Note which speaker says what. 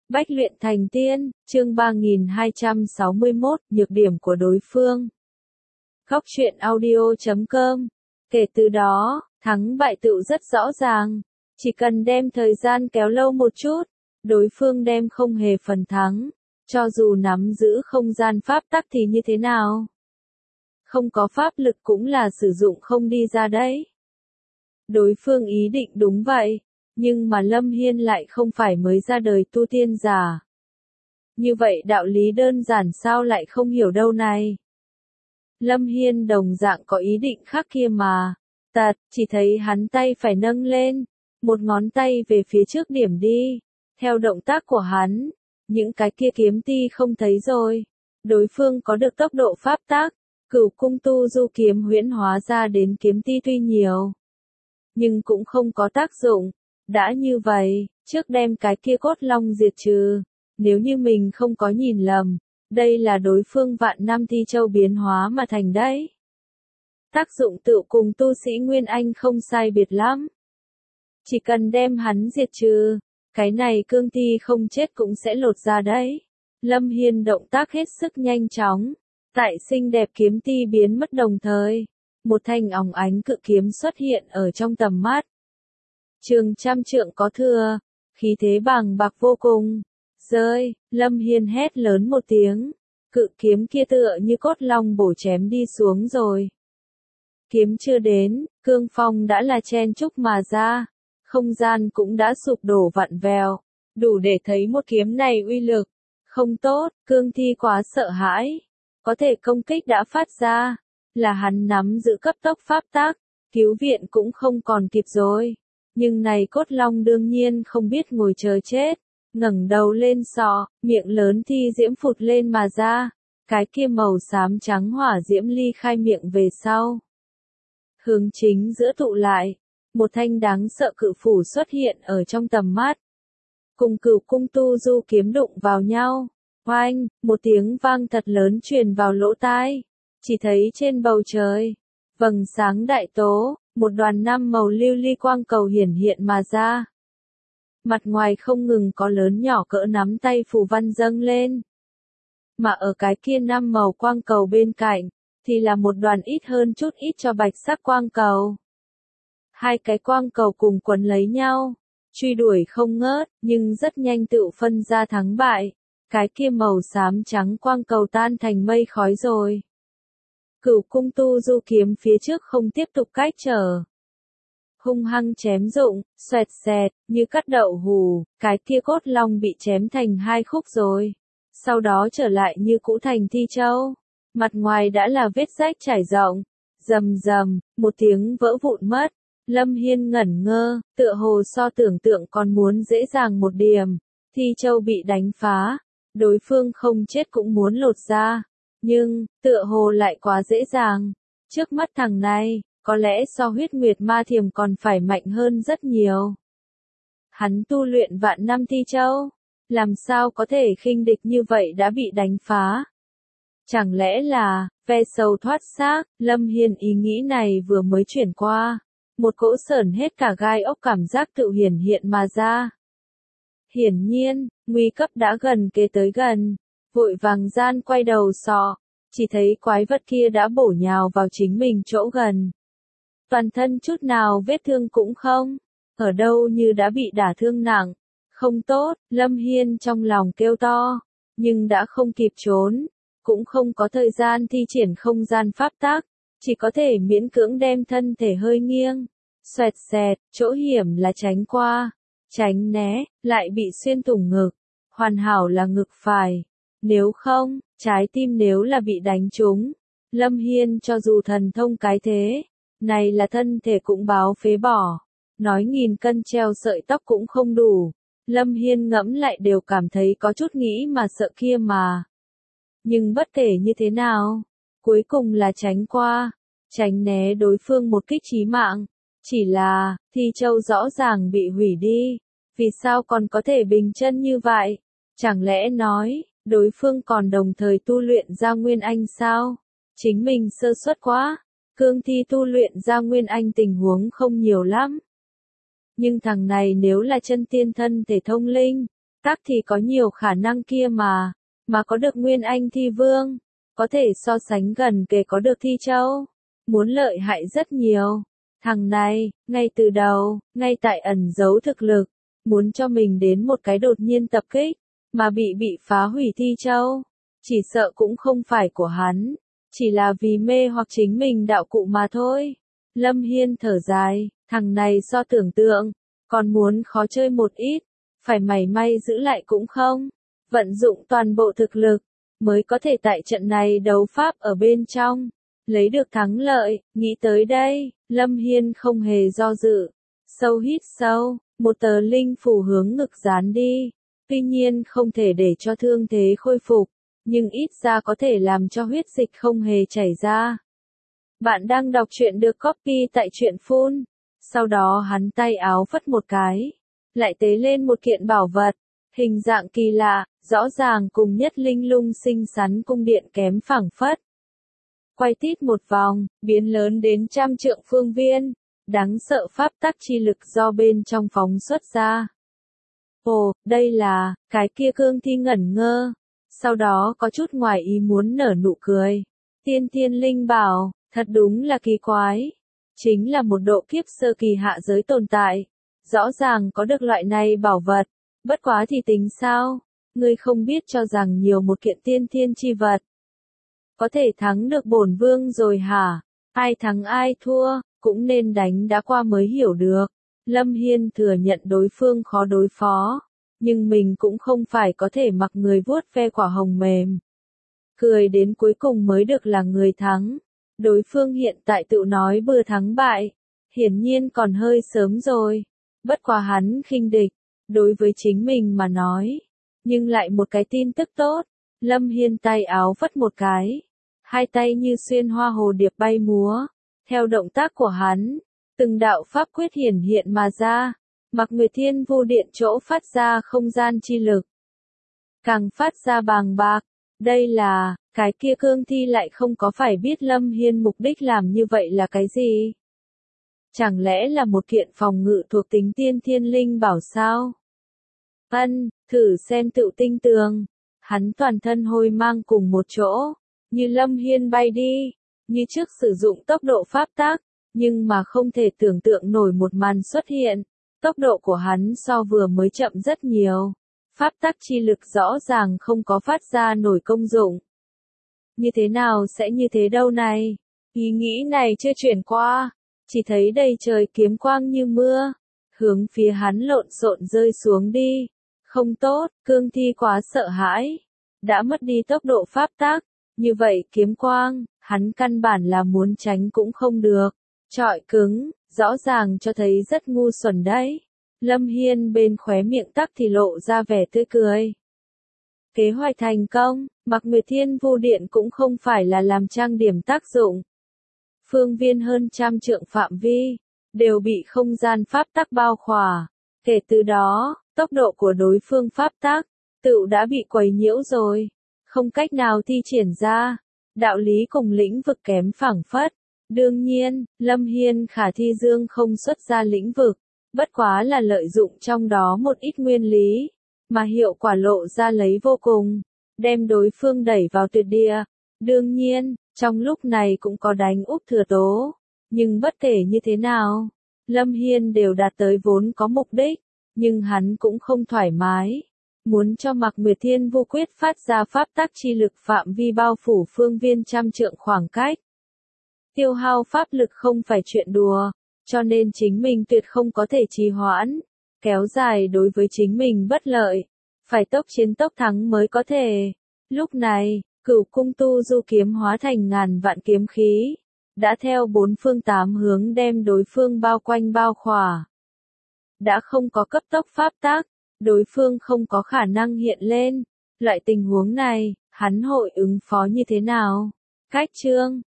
Speaker 1: Bách luyện thành tiên, chương 3261, nhược điểm của đối phương. Góc truyện audio.com. Kể từ đó, thắng bại tựu rất rõ ràng. Chỉ cần đem thời gian kéo lâu một chút, đối phương đem không hề phần thắng. Cho dù nắm giữ không gian pháp tắc thì như thế nào? Không có pháp lực cũng là sử dụng không đi ra đấy. Đối phương ý định đúng vậy. Nhưng mà Lâm Hiên lại không phải mới ra đời tu tiên giả. Như vậy đạo lý đơn giản sao lại không hiểu đâu này. Lâm Hiên đồng dạng có ý định khác kia mà. Chỉ thấy hắn tay phải nâng lên, một ngón tay về phía trước điểm đi. Theo động tác của hắn, những cái kia kiếm ti không thấy rồi. Đối phương có được tốc độ pháp tác, Cửu Cung Tu Du kiếm huyễn hóa ra đến kiếm ti tuy nhiều, nhưng cũng không có tác dụng. Đã như vậy, trước đem cái kia cốt long diệt trừ, nếu như mình không có nhìn lầm, đây là đối phương vạn năm thi châu biến hóa mà thành đấy. Tác dụng tựu cùng tu sĩ Nguyên Anh không sai biệt lắm. Chỉ cần đem hắn diệt trừ, cái này cương thi không chết cũng sẽ lột ra đấy. Lâm Hiên động tác hết sức nhanh chóng, tại xinh đẹp kiếm ti biến mất đồng thời, một thanh óng ánh cự kiếm xuất hiện ở trong tầm mắt. Trường trăm trượng có thừa, khí thế bàng bạc vô cùng. Rơi, Lâm Hiên hét lớn một tiếng, cự kiếm kia tựa như cốt long bổ chém đi xuống rồi. Kiếm chưa đến, cương phong đã là chen chúc mà ra, không gian cũng đã sụp đổ vặn vẹo, đủ để thấy một kiếm này uy lực. Không tốt, cương thi quá sợ hãi, có thể công kích đã phát ra, là hắn nắm giữ cấp tốc pháp tác, cứu viện cũng không còn kịp rồi. Nhưng này cốt long đương nhiên không biết ngồi chờ chết, ngẩng đầu lên sọ, miệng lớn thi diễm phụt lên mà ra, cái kia màu xám trắng hỏa diễm ly khai miệng về sau. Hướng chính giữa tụ lại, một thanh đáng sợ cự phủ xuất hiện ở trong tầm mắt. Cùng Cửu Cung Tu Du kiếm đụng vào nhau, oanh, một tiếng vang thật lớn truyền vào lỗ tai, chỉ thấy trên bầu trời, vầng sáng đại tố. Một đoàn năm màu lưu ly quang cầu hiển hiện mà ra. Mặt ngoài không ngừng có lớn nhỏ cỡ nắm tay phù văn dâng lên. Mà ở cái kia năm màu quang cầu bên cạnh, thì là một đoàn ít hơn chút ít cho bạch sắc quang cầu. Hai cái quang cầu cùng quấn lấy nhau, truy đuổi không ngớt, nhưng rất nhanh tự phân ra thắng bại. Cái kia màu xám trắng quang cầu tan thành mây khói rồi. Cửu Cung Tu Du kiếm phía trước không tiếp tục cách trở. Hung hăng chém rụng, xoẹt xẹt, như cắt đậu hù, cái kia cốt long bị chém thành hai khúc rồi. Sau đó trở lại như cũ thành thi châu. Mặt ngoài đã là vết rách trải rộng. Rầm rầm, một tiếng vỡ vụn mất. Lâm Hiên ngẩn ngơ, tựa hồ so tưởng tượng còn muốn dễ dàng một điểm. Thi châu bị đánh phá. Đối phương không chết cũng muốn lột ra. Nhưng, tựa hồ lại quá dễ dàng. Trước mắt thằng này, có lẽ so huyết nguyệt ma thiềm còn phải mạnh hơn rất nhiều. Hắn tu luyện vạn năm thi châu, làm sao có thể khinh địch như vậy đã bị đánh phá? Chẳng lẽ là, ve sầu thoát xác? Lâm Hiên ý nghĩ này vừa mới chuyển qua, một cỗ sởn hết cả gai ốc cảm giác tự hiển hiện mà ra. Hiển nhiên, nguy cấp đã gần kề tới gần. Vội vàng gian quay đầu sọ, chỉ thấy quái vật kia đã bổ nhào vào chính mình chỗ gần. Toàn thân chút nào vết thương cũng không, ở đâu như đã bị đả thương nặng. Không tốt, Lâm Hiên trong lòng kêu to, nhưng đã không kịp trốn, cũng không có thời gian thi triển không gian pháp tác, chỉ có thể miễn cưỡng đem thân thể hơi nghiêng. Xoẹt xẹt, chỗ hiểm là tránh qua, tránh né, lại bị xuyên thủng ngực, hoàn hảo là ngực phải. Nếu không, trái tim nếu là bị đánh trúng, Lâm Hiên cho dù thần thông cái thế, này là thân thể cũng báo phế bỏ. Nói nghìn cân treo sợi tóc cũng không đủ. Lâm Hiên ngẫm lại đều cảm thấy có chút nghĩ mà sợ kia mà. Nhưng bất kể như thế nào, cuối cùng là tránh qua, tránh né đối phương một kích chí mạng. Chỉ là, thi châu rõ ràng bị hủy đi, vì sao còn có thể bình chân như vậy? Chẳng lẽ nói, đối phương còn đồng thời tu luyện ra Nguyên Anh sao? Chính mình sơ suất quá, cương thi tu luyện ra Nguyên Anh tình huống không nhiều lắm. Nhưng thằng này nếu là chân tiên thân thể thông linh, tác thì có nhiều khả năng kia mà có được Nguyên Anh Thi Vương, có thể so sánh gần kề có được Thi Châu, muốn lợi hại rất nhiều. Thằng này, ngay từ đầu, ngay tại ẩn giấu thực lực, muốn cho mình đến một cái đột nhiên tập kích, mà bị phá hủy Thi Châu, chỉ sợ cũng không phải của hắn, chỉ là vì mê hoặc chính mình đạo cụ mà thôi. Lâm Hiên thở dài, thằng này so tưởng tượng, còn muốn khó chơi một ít, phải mảy may giữ lại cũng không, vận dụng toàn bộ thực lực, mới có thể tại trận này đấu pháp ở bên trong, lấy được thắng lợi. Nghĩ tới đây, Lâm Hiên không hề do dự, sâu hít sâu, một tờ linh phủ hướng ngực dán đi, tuy nhiên không thể để cho thương thế khôi phục, nhưng ít ra có thể làm cho huyết dịch không hề chảy ra. Bạn đang đọc truyện được copy tại truyện phun. Sau đó hắn tay áo phất một cái, lại tế lên một kiện bảo vật, hình dạng kỳ lạ, rõ ràng cùng Nhất Linh Lung xinh xắn cung điện kém phảng phất. Quay tít một vòng, biến lớn đến 100 trượng phương viên, đáng sợ pháp tắc chi lực do bên trong phóng xuất ra. Ồ, đây là, cái kia Cương Thi ngẩn ngơ, sau đó có chút ngoài ý muốn nở nụ cười. Tiên Thiên Linh Bảo, thật đúng là kỳ quái. Chính là một độ kiếp sơ kỳ hạ giới tồn tại. Rõ ràng có được loại này bảo vật. Bất quá thì tính sao? Ngươi không biết cho rằng nhiều một kiện tiên thiên chi vật có thể thắng được bổn vương rồi hả? Ai thắng ai thua, cũng nên đánh đã qua mới hiểu được. Lâm Hiên thừa nhận đối phương khó đối phó, nhưng mình cũng không phải có thể mặc người vuốt ve quả hồng mềm. Cười đến cuối cùng mới được là người thắng. Đối phương hiện tại tự nói bừa thắng bại, hiển nhiên còn hơi sớm rồi. Bất quá hắn khinh địch, đối với chính mình mà nói. Nhưng lại một cái tin tức tốt, Lâm Hiên tay áo phất một cái. Hai tay như xuyên hoa hồ điệp bay múa. Theo động tác của hắn, từng đạo pháp quyết hiển hiện mà ra. Mặc Nguyệt Thiên Vu Điện chỗ phát ra không gian chi lực, càng phát ra bàng bạc. Đây là, cái kia Cương Thi lại không có phải biết Lâm Hiên mục đích làm như vậy là cái gì? Chẳng lẽ là một kiện phòng ngự thuộc tính tiên thiên linh bảo sao? Thử xem tự tinh tường. Hắn toàn thân hôi mang cùng một chỗ, như Lâm Hiên bay đi, như trước sử dụng tốc độ pháp tắc, nhưng mà không thể tưởng tượng nổi một màn xuất hiện. Tốc độ của hắn so vừa mới chậm rất nhiều. Pháp tắc chi lực rõ ràng không có phát ra nổi công dụng. Như thế nào sẽ như thế đâu này? Ý nghĩ này chưa chuyển qua, chỉ thấy đầy trời kiếm quang như mưa, hướng phía hắn lộn xộn rơi xuống đi. Không tốt, Cương Thi quá sợ hãi, đã mất đi tốc độ pháp tắc, như vậy kiếm quang, hắn căn bản là muốn tránh cũng không được. Trọi cứng, rõ ràng cho thấy rất ngu xuẩn đấy. Lâm Hiên bên khóe miệng tắc thì lộ ra vẻ tươi cười. Kế hoạch thành công, Mặc Nguyệt Thiên Vu Điện cũng không phải là làm trang điểm tác dụng. Phương viên hơn 100 trượng phạm vi, đều bị không gian pháp tắc bao khỏa. Kể từ đó, tốc độ của đối phương pháp tắc, tự đã bị quấy nhiễu rồi. Không cách nào thi triển ra, đạo lý cùng lĩnh vực kém phảng phất. Đương nhiên, Lâm Hiên khả thi dương không xuất ra lĩnh vực, bất quá là lợi dụng trong đó một ít nguyên lý, mà hiệu quả lộ ra lấy vô cùng, đem đối phương đẩy vào tuyệt địa. Đương nhiên, trong lúc này cũng có đánh úp thừa tố, nhưng bất kể như thế nào, Lâm Hiên đều đạt tới vốn có mục đích, nhưng hắn cũng không thoải mái. Muốn cho Mặc Nguyệt Thiên Vu Quyết phát ra pháp tắc chi lực phạm vi bao phủ phương viên 100 trượng khoảng cách. Tiêu hao pháp lực không phải chuyện đùa, cho nên chính mình tuyệt không có thể trì hoãn, kéo dài đối với chính mình bất lợi, phải tốc chiến tốc thắng mới có thể. Lúc này, Cửu Cung Tu Du kiếm hóa thành ngàn vạn kiếm khí, đã theo bốn phương tám hướng đem đối phương bao quanh bao khỏa. Đã không có cấp tốc pháp tắc, đối phương không có khả năng hiện lên. Loại tình huống này, hắn hội ứng phó như thế nào? Cách chương